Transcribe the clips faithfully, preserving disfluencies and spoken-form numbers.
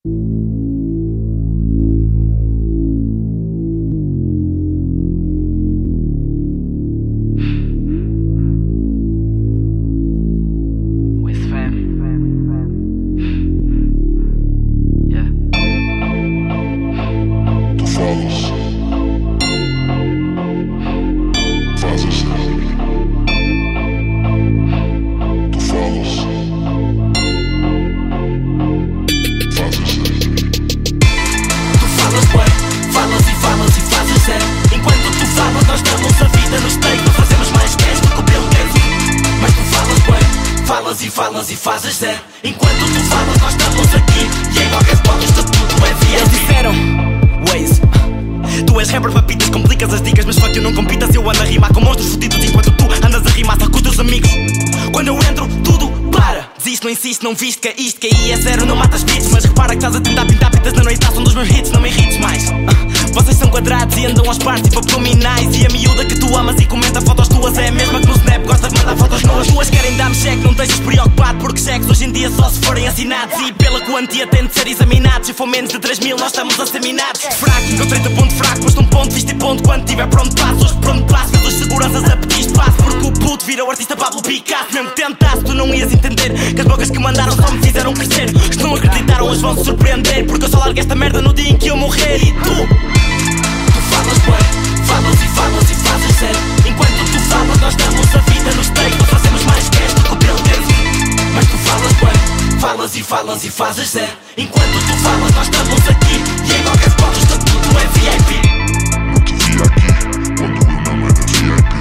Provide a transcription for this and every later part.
Falas e falas e fazes zero. Enquanto tu falas nós estamos aqui. E em qualquer spot isto tudo é V I P. Eles disseram, Waze, tu és rapper, papitas, complicas as dicas. Mas fuck, eu não compitas, eu ando a rimar com monstros fodidos. Enquanto tu andas a rimar só com os teus amigos. Quando eu entro, tudo para. Desisto, não insisto, não viste que é isto, que aí é zero, não matas beats. Mas repara que estás a tentar pintar pitas na noite, são dos meus hits, não me irrites mais. uh, Vocês são quadrados e andam aos partes tipo abdominais. E a miúda que tu amas e comenta fotos tuas é a mesma que no Snap gosta de mandar fotos nuas. Tuas querem dar-me cheque, não estejas preocupado, porque cheques hoje em dia só se forem assinados. E pela quantia tem de ser examinados. Se for menos de três mil nós estamos assaminados. Fraco, encontrei-te ponto fraco, mas num ponto viste ponto. Quando tiver pronto passo, hoje pronto passo. Pelos seguranças a pedir espaço, porque o puto vira o artista Pablo Picasso. Mesmo que tentasse tu não ias entender que as bocas que mandaram só me fizeram crescer. Os que não acreditaram hoje vão se surpreender, porque eu só larguei esta merda no dia em que eu morrer. E tu, tu falas bué, falas e falas e fazes zero. Enquanto tu falas nós damos a vida nos takes. Nós fazemos mais cash do que o Bill Gates. Mas tu falas bué, falas e falas e fazes zero. Enquanto tu falas nós estamos aqui. E em qualquer spot o estatuto é V I P. Eu te vi aqui, quando eu não era V I P.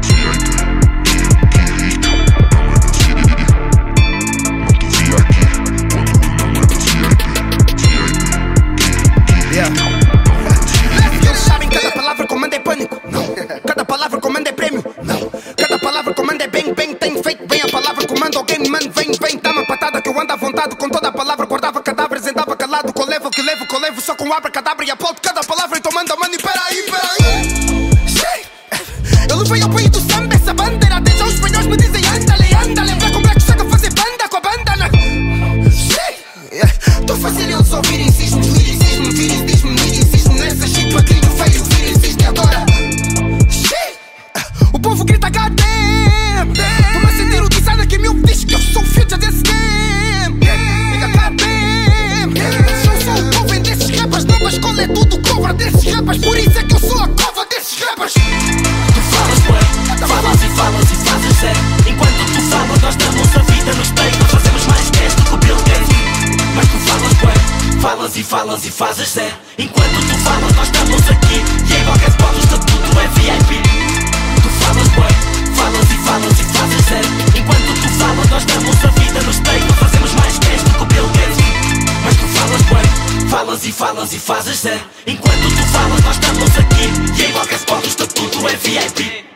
Eles sabem que cada palavra comanda é pânico. Não. Cada palavra comanda é prémio. Não. Cada palavra comanda é bem, bem. Tenho feito bem a palavra comanda. Alguém manda, vem, vem. Dá-me a patada que eu ando à vontade. Com toda a palavra guardava cadáveres. Andava calado. Com levo que levo, que levo. Só com abra cadabra e aplaudo cada palavra. Então manda, mano, e peraí, peraí. Eu levei ao país do samba essa bandeira. Até já os espanhóis me dizem andale, andale. Vê como é que chega a fazer banda com a banda na... Tô fazendo eles ouvirem cismo, liricismo, viricismo, liricismo. Nessa shit para quem feio, viricismo e agora o povo grita God damn. Tô-me a sentir o designer que me diz que eu sou o future desse game. Diga God damn. Eu sou o cover desses rappers. Nova escola é tudo cover desses rappers. Por isso é que eu sou a cova desses rappers. Tu falas bué, falas e falas e fazes zero. Enquanto tu falas nós damos a vida nos takes. Nós fazemos mais cash do que o Bill Gates. Mas tu falas bué, falas e falas e fazes zero. Enquanto tu falas nós estamos aqui. E em qualquer spot o estatuto é V I P. Tu falas bué, falas e falas e fazes zero. Enquanto tu falas nós damos a vida nos takes. Nós fazemos mais cash do que o Bill Gates. Mas tu falas bué, falas e falas e fazes zero. Enquanto tu falas nós estamos aqui. E em qualquer spot o estatuto é V I P.